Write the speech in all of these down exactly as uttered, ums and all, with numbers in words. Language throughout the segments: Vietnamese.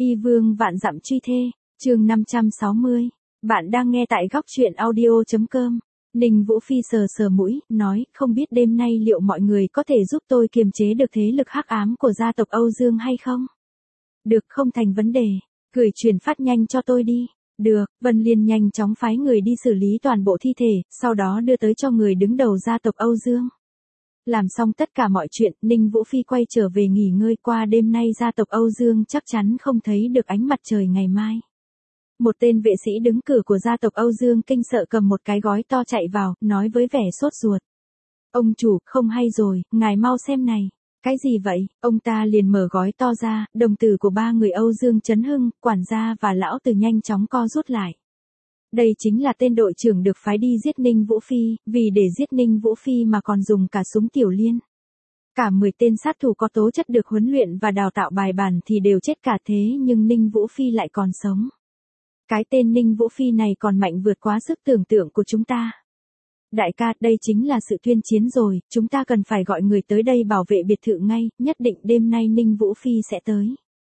Y vương vạn dặm truy thê, chương năm trăm sáu mươi. Bạn đang nghe tại góc truyện audio chấm com. Ninh Vũ Phi sờ sờ mũi, nói, không biết đêm nay liệu mọi người có thể giúp tôi kiềm chế được thế lực hắc ám của gia tộc Âu Dương hay không? Được, không thành vấn đề. Gửi truyền phát nhanh cho tôi đi. Được, Vân Liên nhanh chóng phái người đi xử lý toàn bộ thi thể, sau đó đưa tới cho người đứng đầu gia tộc Âu Dương. Làm xong tất cả mọi chuyện, Ninh Vũ Phi quay trở về nghỉ ngơi. Qua đêm nay gia tộc Âu Dương chắc chắn không thấy được ánh mặt trời ngày mai. Một tên vệ sĩ đứng cửa của gia tộc Âu Dương kinh sợ cầm một cái gói to chạy vào, nói với vẻ sốt ruột. Ông chủ, không hay rồi, ngài mau xem này. Cái gì vậy? Ông ta liền mở gói to ra, đồng tử của ba người Âu Dương Chấn Hưng, quản gia và lão tử nhanh chóng co rút lại. Đây chính là tên đội trưởng được phái đi giết Ninh Vũ Phi, vì để giết Ninh Vũ Phi mà còn dùng cả súng tiểu liên. Cả mười tên sát thủ có tố chất được huấn luyện và đào tạo bài bản thì đều chết cả, thế nhưng Ninh Vũ Phi lại còn sống. Cái tên Ninh Vũ Phi này còn mạnh vượt quá sức tưởng tượng của chúng ta. Đại ca, đây chính là sự tuyên chiến rồi, chúng ta cần phải gọi người tới đây bảo vệ biệt thự ngay, nhất định đêm nay Ninh Vũ Phi sẽ tới.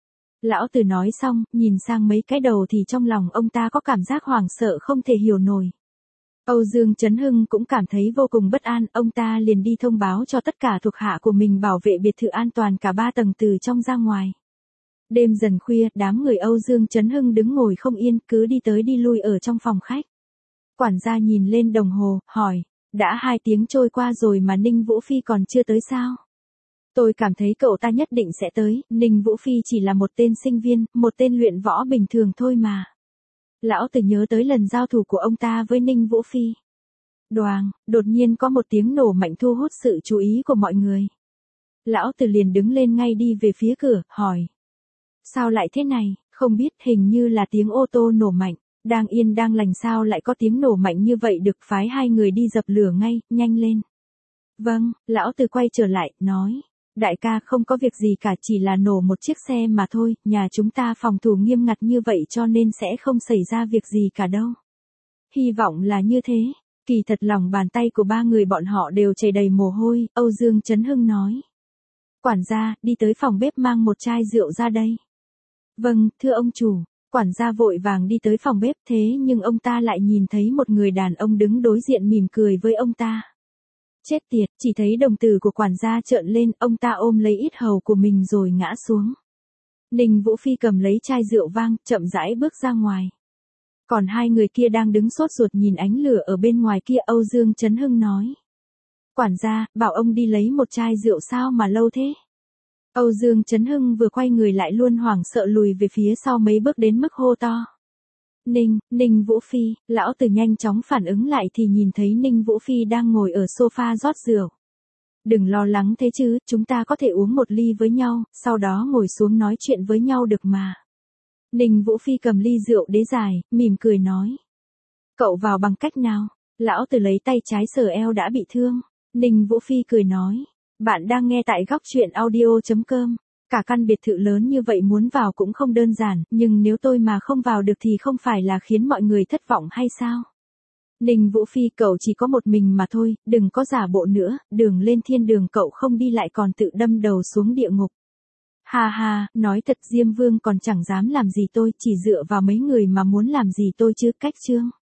Lão tử nói xong, nhìn sang mấy cái đầu thì trong lòng ông ta có cảm giác hoảng sợ không thể hiểu nổi. Âu Dương Chấn Hưng cũng cảm thấy vô cùng bất an, ông ta liền đi thông báo cho tất cả thuộc hạ của mình bảo vệ biệt thự an toàn cả ba tầng từ trong ra ngoài. Đêm dần khuya, đám người Âu Dương Chấn Hưng đứng ngồi không yên, cứ đi tới đi lui ở trong phòng khách. Quản gia nhìn lên đồng hồ, hỏi, đã hai tiếng trôi qua rồi mà Ninh Vũ Phi còn chưa tới sao? Tôi cảm thấy cậu ta nhất định sẽ tới, Ninh Vũ Phi chỉ là một tên sinh viên, một tên luyện võ bình thường thôi mà. Lão tử nhớ tới lần giao thủ của ông ta với Ninh Vũ Phi. Đoàng, đột nhiên có một tiếng nổ mạnh thu hút sự chú ý của mọi người. Lão tử liền đứng lên ngay đi về phía cửa, hỏi. Sao lại thế này, không biết, hình như là tiếng ô tô nổ mạnh. Đang yên đang lành sao lại có tiếng nổ mạnh như vậy được, phái hai người đi dập lửa ngay, nhanh lên. Vâng, lão tử quay trở lại, nói. Đại ca, không có việc gì cả, chỉ là nổ một chiếc xe mà thôi, nhà chúng ta phòng thủ nghiêm ngặt như vậy cho nên sẽ không xảy ra việc gì cả đâu. Hy vọng là như thế. Kỳ thật lòng bàn tay của ba người bọn họ đều chảy đầy mồ hôi, Âu Dương Chấn Hưng nói. Quản gia, đi tới phòng bếp mang một chai rượu ra đây. Vâng, thưa ông chủ. Quản gia vội vàng đi tới phòng bếp, thế nhưng ông ta lại nhìn thấy một người đàn ông đứng đối diện mỉm cười với ông ta. Chết tiệt, chỉ thấy đồng tử của quản gia trợn lên, ông ta ôm lấy yết hầu của mình rồi ngã xuống. Ninh Vũ Phi cầm lấy chai rượu vang, chậm rãi bước ra ngoài. Còn hai người kia đang đứng sốt ruột nhìn ánh lửa ở bên ngoài kia, Âu Dương Chấn Hưng nói. Quản gia, bảo ông đi lấy một chai rượu sao mà lâu thế? Âu Dương Chấn Hưng vừa quay người lại luôn hoảng sợ lùi về phía sau mấy bước đến mức hô to. Ninh, Ninh Vũ Phi, lão tử nhanh chóng phản ứng lại thì nhìn thấy Ninh Vũ Phi đang ngồi ở sofa rót rượu. Đừng lo lắng thế chứ, chúng ta có thể uống một ly với nhau, sau đó ngồi xuống nói chuyện với nhau được mà. Ninh Vũ Phi cầm ly rượu đế dài, mỉm cười nói. Cậu vào bằng cách nào? Lão tử lấy tay trái sờ eo đã bị thương. Ninh Vũ Phi cười nói. Bạn đang nghe tại góc truyện audio chấm com. Cả căn biệt thự lớn như vậy muốn vào cũng không đơn giản, nhưng nếu tôi mà không vào được thì không phải là khiến mọi người thất vọng hay sao? Ninh Vũ Phi, cậu chỉ có một mình mà thôi, đừng có giả bộ nữa, đường lên thiên đường cậu không đi lại còn tự đâm đầu xuống địa ngục. Ha ha, nói thật, Diêm Vương còn chẳng dám làm gì tôi, chỉ dựa vào mấy người mà muốn làm gì tôi chứ, cách chương.